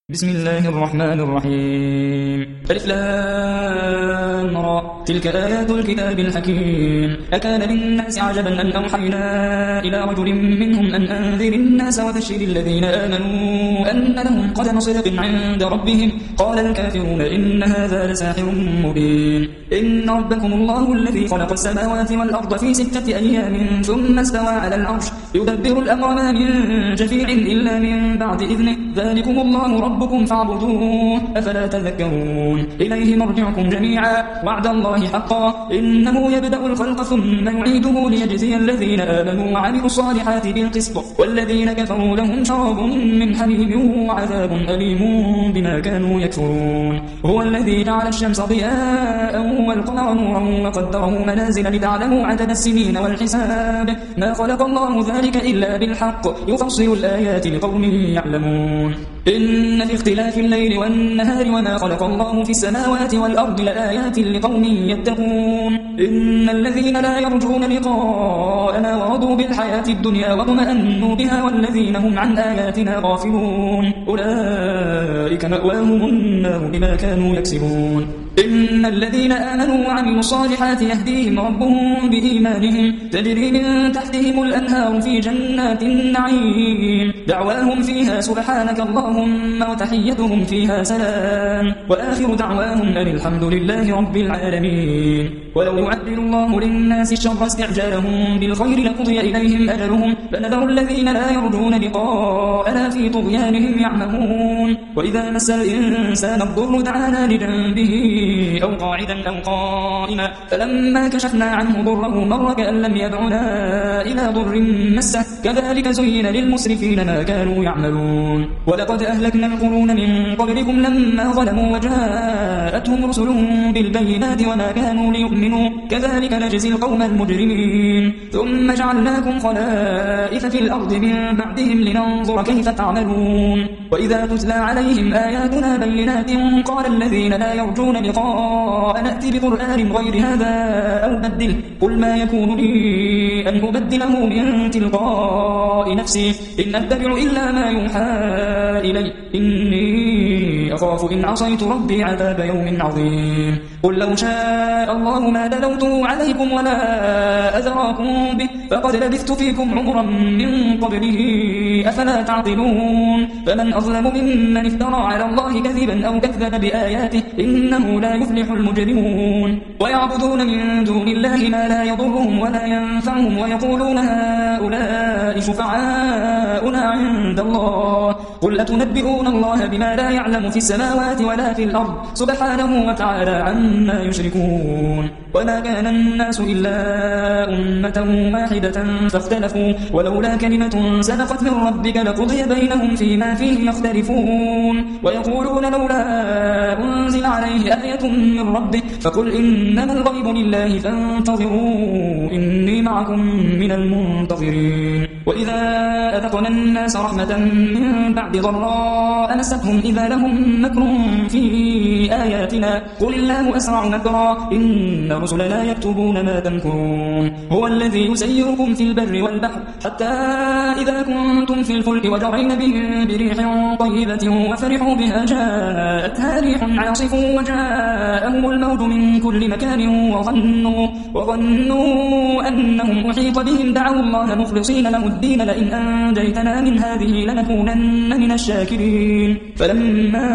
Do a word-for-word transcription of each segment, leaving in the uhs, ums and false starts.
بسم الله الرحمن الرحيم. ألف لام را. تلك آيات الكتاب الحكيم. أكان للناس عجبا أن أوحينا إلى رجل منهم أن أنذر الناس وبشر الذين آمنوا أن لهم قدم صدق عند ربهم. قال الكافرون إن هذا لساحر مبين. إن ربكم الله الذي خلق السماوات والأرض في ستة أيام ثم استوى على العرش يدبر الأمر ما من شفيع إلا من بعد إذنه ذلكم الله ربكم فاعبدوه أفلا تذكرون. إليه مرجعكم جميعا وعد الله حقا إنه يبدأ الخلق ثم يعيده ليجزي الذين آمنوا وعملوا الصالحات بالقسط والذين كفروا لهم شراب من حميم وعذاب أليم بما كانوا يكفرون. هو الذي جعل الشمس ضياء والقمر نورا وقدره منازل لتعلموا عدد السنين والحساب ما خلق الله ذلك إلا بالحق يفصل الآيات لقوم يعلمون. إن في اختلاف الليل والنهار وما خلق الله في السماوات والأرض لآيات لقوم يتقون. إن الذين لا يرجون لقاءنا ورضوا بالحياة الدنيا واطمأنوا بها والذين هم عن آياتنا غافلون أولئك مأواهم النار بما كانوا يكسبون. إن الذين آمنوا وعملوا الصالحات يهديهم ربهم بإيمانهم تجري من تحتهم الأنهار في جنات النعيم دعواهم فيها سبحانك اللهم وتحيتهم فيها سلام وآخر دعواهم أن الحمد لله رب العالمين. ولو يعدل الله للناس الشر استعجالهم بالخير لقضي إليهم أجلهم فنذر الذين لا يرجون لقاءنا في طغيانهم يعمهون. وإذا مس الإنسان الضر دعانا لجنبه أو قاعدا أو قائما فلما كشفنا عنه ضره مر كأن لم يدعنا إلى ضر مسه كذلك زين للمسرفين ما كانوا يعملون. ولقد أهلكنا القرون من قبلكم لما ظلموا وجاءتهم رسلهم بالبينات وما كانوا ليؤمنوا كذلك نجزي القوم المجرمين. ثم جعلناكم خلائف في الأرض من بعدهم لننظر كيف تعملون. وإذا تتلى عليهم آياتنا بينات قال الذين لا يرجون لقاء نأتي بقرآن غير هذا أو بدله قل ما يكون لي أن أبدله من تلقاء نفسي إن أتبع إلا ما يوحى إلي إني أخاف إن عصيت ربي عذاب يوم عظيم. قل لو شاء الله ما دلوته عليكم ولا أذراكم به فقد لبثت فيكم عمرا من قبله أفلا تعقلون. فمن أظلم ممن افترى على الله كذبا أو كذب بآياته إنه لا يفلح المجرمون. ويعبدون من دون الله ما لا يضرهم ولا ينفعهم ويقولون هؤلاء شفعاؤنا عند الله قل أتنبئون الله بما لا يعلم في السماوات ولا في الأرض سبحانه وتعالى عما يشركون. وما كان الناس إلا أمة واحدة فاختلفوا ولولا كلمة سبقت من ربك لقضي بينهم فيما فيه يختلفون. ويقولون لولا أنزل عليه آية من ربه فقل إنما الغيب لله فانتظروا إني معكم من المنتظرين. وإذا أذقنا الناس رحمة من بعد ضراء مستهم إذا لهم مكر في آياتنا قل الله أسرع مكرا إن الرسل لا يكتبون ما تمكرون. هو الذي يسيركم في البر والبحر حتى إذا كنتم في الفلك وجرين بهم بريح طيبة وفرحوا بها جاءتها ريح عاصف وجاءهم الموج من كل مكان وظنوا, وظنوا أنهم أحيط بهم دعوا الله مخلصين له الدين لئن أنجيتنا من هذه لنكونن من الشاكرين. فلما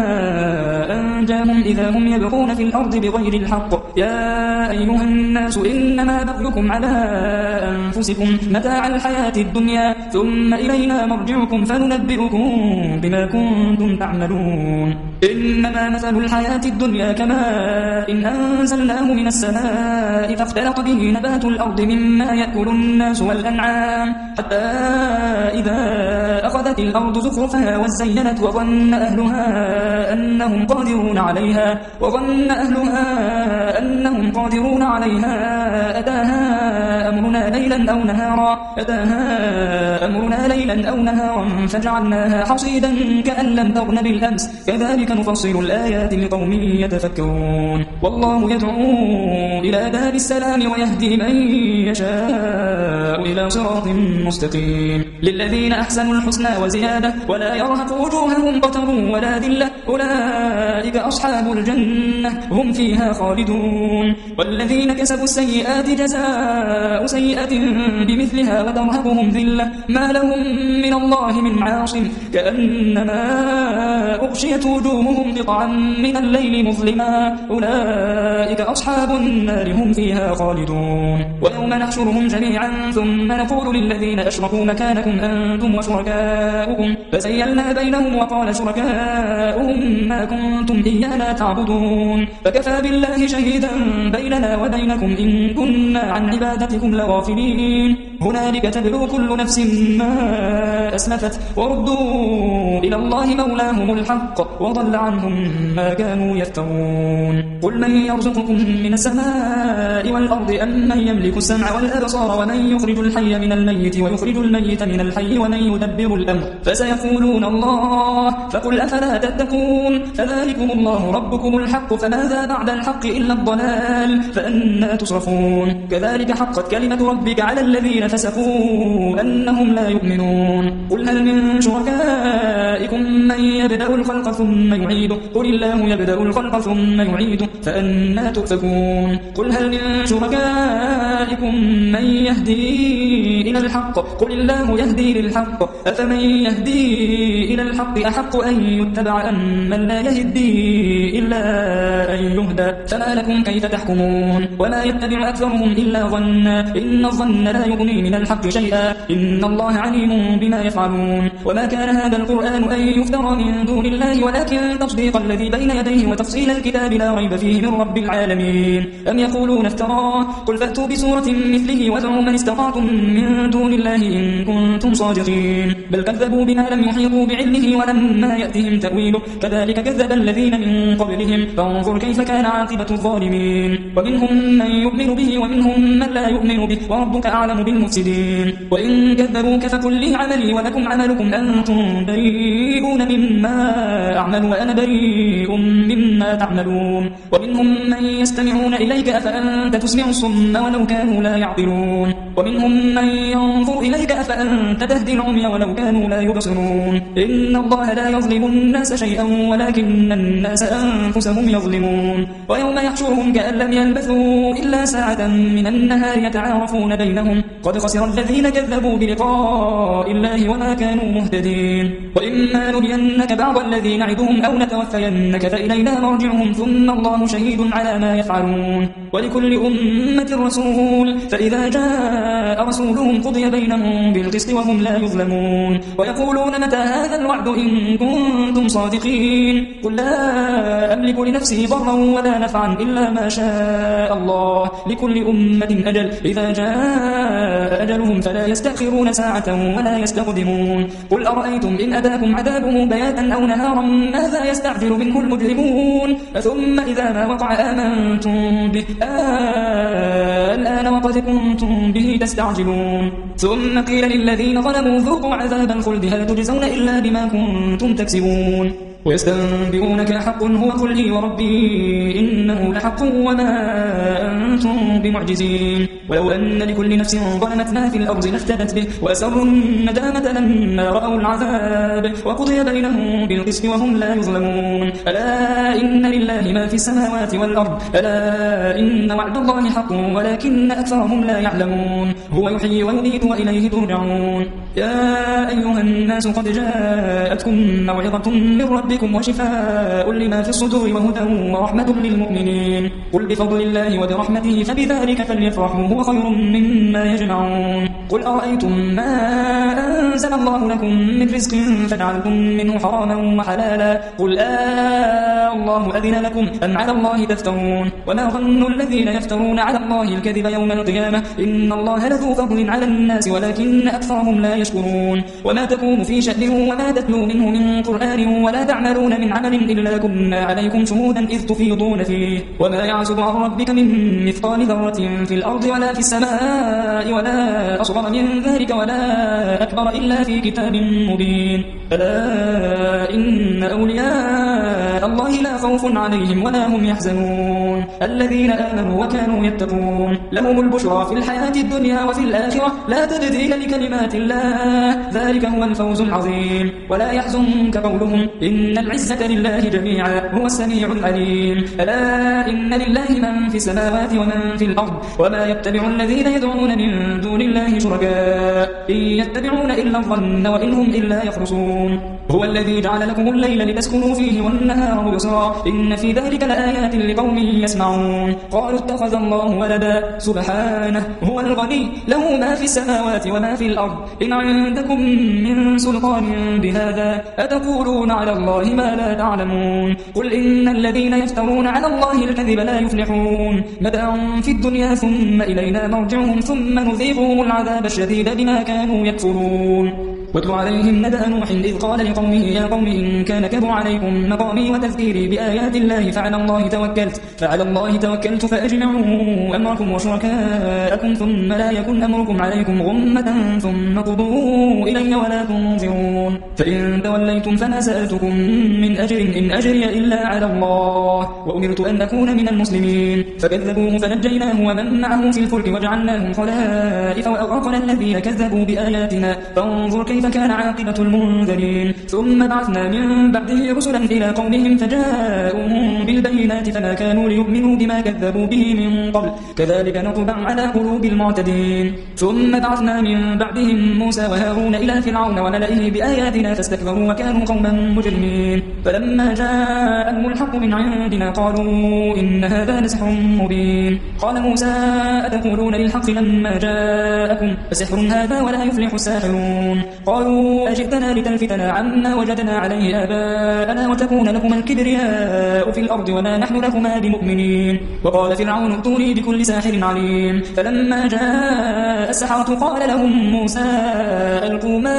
أنجاهم إذا هم يبغون في الأرض بغير الحق يا أيها الناس إنما بغيكم على أنفسكم متاع الحياة الدنيا ثم إلينا مرجعكم فننبئكم بما كنتم تعملون. إنما مثل الحياة الدنيا كماء إن أنزلناه من السماء فاختلط به نبات الأرض مما يأكل الناس والأنعام حتى إذا أخذت الأرض زخرفها وزينت وظن أهلها أنهم قادرون عليها وظن أهلها أنهم قادرون عليها أتاها أمرنا ليلا أو نهارا أتاها أمرنا ليلا أو نهارا فجعلناها حصيدا كأن لم تغن بالأمس كذلك نفصل الآيات لقوم يتفكرون والله يدعو إلى باب السلام ويهدي من يشاء إلى صراط مستقيم للذين أحسنوا الحسنى وزيادة ولا يرهق وجوههم قتر ولا ذلة أولئك أصحاب الجنة هم فيها خالدون والذين كسبوا السيئات جزاء سيئة بمثلها وترهقهم ذلة ما لهم من الله من عاصم كأنما أغشيت وجوههم قطعا من الليل مظلما أولئك أصحاب النار هم فيها خالدون ويوم نحشرهم جميعا ثم نقول للذين أشركوا مكانكم أنتم وشركاؤكم فزيلنا بينهم وقال شركاؤهم ما كنتم إيانا تعبدون فكفى بالله شهيدا بيننا وبينكم إن كنا عن عبادتكم لغافلين هنالك تبلو كل نفس ما أسلفت وردوا إلى الله مولاهم الحق وضل عنهم ما كانوا يفترون قل من يرزقكم من السماء والأرض أم من يملك السمع والأبصار ومن يخرج الحي من الميت ويخرج الميت من الحي ومن يدبر الأمر فسيقولون الله فقل أفلا تتقون فذلكم الله ربكم الحق فماذا بعد الحق إلا الضلال فأنا تصرفون كذلك حقت كلمة ربك على الذين فسقوا أنهم لا يؤمنون قل هل من شركائكم من يبدأ الخلق ثم يعيده قل الله يبدأ الخلق ثم يعيده فأنا تؤفكون قل هل من شركائكم من يهدي إلى الحق قل الله يهدي للحق أفمن يهدي إلى الحق أحق أن يتبع أم من لا يهدي إلا أن يهدى فما لكم كيف تحكمون وما يتبع أكثرهم إلا ظنا إن الظن لا يغني من الحق شيئا إن الله عليم بما يفعلون وما كان هذا القرآن أن يفترى من دون الله ولكن تصديق الذي بين يديه وتفصيل الكتاب لا ريب فيه من رب العالمين أم يقولون افتراه قل فأتوا بسورة مثله وادعوا من استطعتم من دون الله إن كنتم صادقين بل كذبوا بما لم يحيطوا بعلمه ولما يأتهم تأويله كذلك كذب الذين من قبلهم فانظر كيف كان عاقبة الظالمين ومنهم من يؤمن به ومنهم من لا يؤمن به وربك أعلم بالمفسدين وإن كذبوك فقل لي عملي ولكم عملكم أنتم بريئون مما أعمل وأنا بريء مما تعملون ومنهم من يستمعون إليك أفأنت تسمع الصم ولو كانوا لا يعقلون ومنهم من ينظر إليك أفأنت تهدي العمي ولو كانوا لا يبصرون إن الله لا يظلم الناس شيئا ولكن الناس أنفسهم يظلمون ويوم يحشرهم كأن لم يلبثوا إلا ساعة من النهار يتعارفون بينهم قد خسر الذين كذبوا بلقاء الله وما كانوا مهتدين وإما نرينك بعض الذي نعدهم أو نتوفينك فإلينا مرجعهم ثم الله شهيد على ما يفعلون ولكل أمة رسول فإذا جاء رسولهم قضي بينهم بالقسط وهم لا يظلمون ويقولون متى هذا الوعد إن كنتم صادقين قل لا أملك لنفسي ضرا ولا نفعا إلا ما شاء الله لكل أمة أجل إذا جاء أجلهم فلا يستأخرون ساعة ولا يستقدمون قل أرأيتم إن أتاكم عذابه بياتا أو نهارا ماذا يستعجل منه المجرمون ثم إذا ما وقع آمنتم به آه الآن وقد كنتم به تستعجلون ثم قيل للذين ظلموا ذوقوا عذاب الخلد هل تجزون إلا بما كنتم تكسبون ويستنبئونك حق هو قل لي وربي إنه لحق وما أنتم بمعجزين ولو أن لكل نفس ظلمت ما في الأرض لافتدت به وأسروا الندامة لما رأوا العذاب وقضي بينهم بالقسط وهم لا يظلمون ألا إن لله ما في السماوات والأرض ألا إن وعد الله حق ولكن أكثرهم لا يعلمون هو يحيي ويميت وإليه ترجعون يا أيها الناس قد جاءتكم موعظة من ربكم وشفاء لما في الصدور وهدى ورحمة للمؤمنين قل بفضل الله وبرحمته فبذلك فليفرحوا هو خير مما يجمعون قل أرأيتم ما أنزل الله لكم من رزق فجعلتم منه حراما وحلالا قل آه الله أذن لكم أم على الله تفترون وما ظن الذين يفترون على الله الكذب يوم القيامة إن الله لذو فضل على الناس ولكن أكثرهم لا يشكرون وما تكون في شأن وما تتلو منه من قرآن ولا تعملون من عمل إلا كنا عليكم شهودا إذ تفيضون فيه وما يعزب عن ربك من مثقال ذرة في الأرض ولا في السماء ولا أصغر من ذلك ولا أكبر إلا في كتاب مبين ألا إن أولياء خوف عليهم ولا هم يحزنون الذين آمنوا وكانوا يتقون لهم البشرى في الحياة الدنيا وفي الآخرة لا تبديل لكلمات الله ذلك هو الفوز العظيم ولا يحزنك قولهم إن العزة لله جميعا هو السميع العليم ألا إن لله من في السماوات ومن في الأرض وما يتبع الذين يدعون من دون الله شركاء إن يتبعون إلا الظن وإن هم إلا يخرصون هو الذي جعل لكم الليل لتسكنوا فيه والنهار مبصرا إن في ذلك لآيات لقوم يسمعون قالوا اتخذ الله ولدا سبحانه هو الغني له ما في السماوات وما في الأرض إن عندكم من سلطان بهذا أتقولون على الله ما لا تعلمون قل إن الذين يفترون على الله الكذب لا يفلحون متاع في الدنيا ثم إلينا مرجعهم ثم نذيقهم العذاب الشديد بما كانوا يكفرون واتل عليهم نبأ نوح إذ قال لقومه يا قوم إن كان كبر عليكم مقامي وتذكيري بآيات الله فعلى الله توكلت فعلى الله توكلت فأجمعوا أمركم وشركاءكم ثم لا يكن أمركم عليكم غمة ثم قضوا إلي ولا تنظرون فإن توليتم فما سألتكم من أجر إن أجري إلا على الله وأمرت أن أكون من المسلمين فكذبوه فنجيناه ومن معه في الفلك وجعلناهم خلائف وأغرقنا الذين كذبوا بآياتنا فانظر كيف كان عاقبة المنذرين ثم بعثنا من بعده رسلا إلى قومهم فجاءوهم بالبينات فما كانوا ليؤمنوا بما كذبوا به من قبل كذلك نطبع على قلوب المعتدين ثم بعثنا من بعدهم موسى وهارون إلى فرعون وملئه بآياتنا فاستكبروا وكانوا قوما مجرمين فلما جاءهم الحق من عندنا قالوا إن هذا لسحر مبين قال موسى أتقولون للحق لما جاءكم فسحر هذا ولا يفلح الساحرون قالوا أجئتنا لتلفتنا عما وجدنا عليه آباءنا وتكون لكما الكبرياء في الأرض وما نحن لكما بمؤمنين وقال فرعون ائتوني بكل ساحر عليم فلما جاء السحرة قال لهم موسى ألقوا ما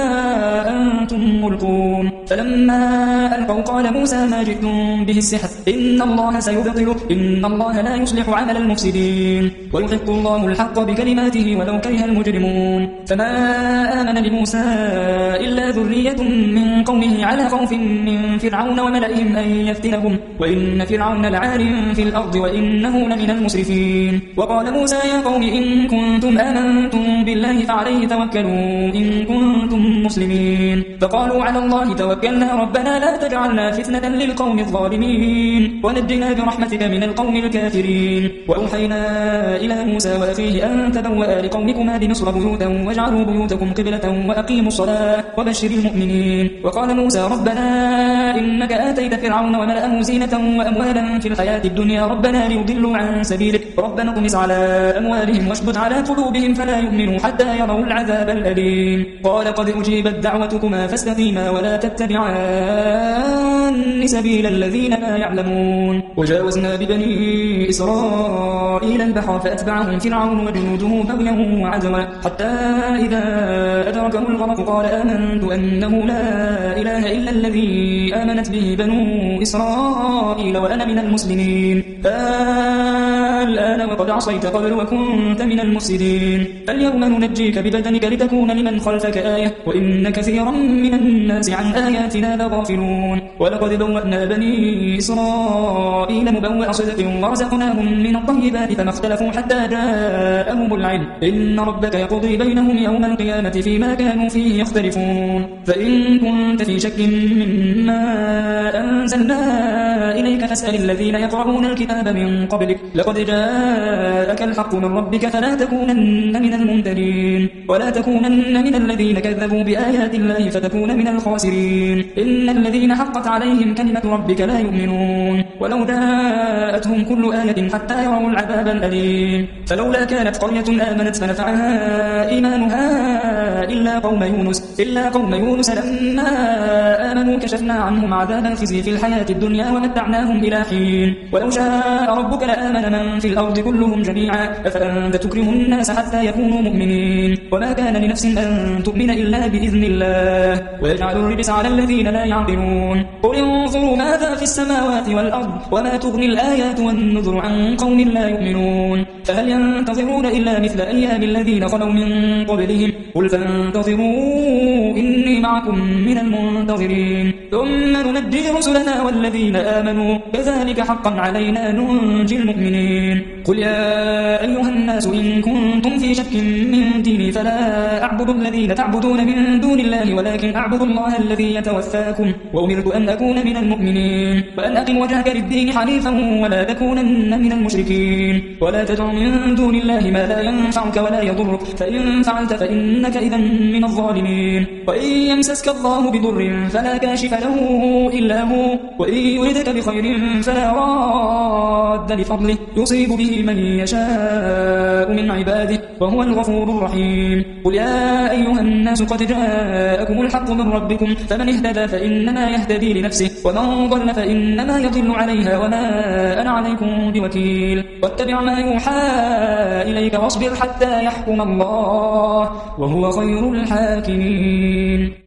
أنتم ملقون فلما ألقوا قال موسى ما جئتم به السحر إن الله سيبطله إن الله لا يصلح عمل المفسدين ويحق الله الحق بكلماته ولو كره المجرمون فما آمن لموسى إلا ذرية من قومه على خوف من فرعون وملئهم أن يفتنهم وإن فرعون لعال في الأرض وإنه لمن المسرفين وقال موسى يا قوم إن كنتم آمنتم بالله فعليه توكلوا إن كنتم مسلمين فقالوا على الله توكلنا ربنا لا تجعلنا فتنة للقوم الظالمين ونجنا برحمتك من القوم الكافرين وأوحينا إلى موسى وأخيه أن تبوأ لقومكما بمصر بيوتا واجعلوا بيوتكم قبلة وأقيموا الصلاة وبشر المؤمنين وقال موسى ربنا إنك آتيت فرعون وملأه زينة وأموالا في الحياة الدنيا ربنا ليضلوا عن سبيلك ربنا اطمس على أموالهم واشدد على قلوبهم فلا يؤمنوا حتى يروا العذاب الأليم قال قد أجيبت دعوتكما فاستقيما ولا تتبعان سبيل الذين لا يعلمون وجاوزنا ببني إسرائيل البحر فأتبعهم فرعون وجنوده بغيا وعدوا حتى إذا أدركه الغرق قال آمنت أنه لا إله إلا الذي آمنت به بنو إسرائيل وأنا من المسلمين الآن وقد عصيت قبل وكنت من المفسدين فاليوم ننجيك ببدنك لتكون لمن خلفك آية وإن كثيرا من الناس عن آياتنا لغافلون ولقد بوأنا بني إسرائيل مبوأ صدق ورزقناهم من الطيبات فما اختلفوا حتى جاءهم العلم إن ربك يقضي بينهم يوم القيامة فيما كانوا فيه يختلفون فإن كنت في شك مما أنزلنا إليك فاسأل الذين يقرؤون الكتاب من قبلك لقد جاءك الحق من ربك فلا تكونن من الممترين ولا تكونن من الذين كذبوا بآيات الله فتكون من الخاسرين إن الذين حقت عليهم كلمة ربك لا يؤمنون ولو جاءتهم كل آية حتى يروا العذاب الأليم فلولا كانت قرية آمنت فنفعها إيمانها إلا قوم يونس إلا قوم يونس لما آمنوا كشفنا عنهم عذاب الخزي في الحياة الدنيا ومتعناهم إلى حين ولو شاء ربك لآمن من في الأرض كلهم جميعا أفأنت تكره الناس حتى يكونوا مؤمنين وما كان لنفس أن تؤمن إلا بإذن الله ويجعل الرجس على الذين لا يعقلون قل انظروا ماذا في السماوات والأرض وما تغني الآيات والنذر عن قوم لا يؤمنون فهل ينتظرون إلا مثل أيام الذين خلوا من قبلهم قل فانتظروا إني معكم من المنتظرين ثم ننجي رسلنا والذين آمنوا كذلك حقا علينا ننجي المؤمنين قل يا أيها الناس إن كنتم في شك من ديني فلا أعبد الذين تعبدون من دون الله ولكن أعبد الله الذي يتوفاكم وأمرت أن أكون من المؤمنين وأن أقم وجهك للدين حنيفا ولا تكونن من المشركين ولا تدع من دون الله ما لا ينفعك ولا يضرك فإن فعلت فإنك إذا من الظالمين وإن يمسسك الله بضر فلا كاشف له إلا هو وإن يردك بخير فلا راد لفضله يصيب به من يشاء من عباده وهو الغفور الرحيم قل يا أيها الناس قد جاءكم الحق من ربكم فمن اهتدى فإنما يهتدي لنفسه ومن ضل فإنما يضل عليها وما أنا عليكم بوكيل واتبع ما يوحى إليك واصبر حتى يحكم الله وهو خير الحاكمين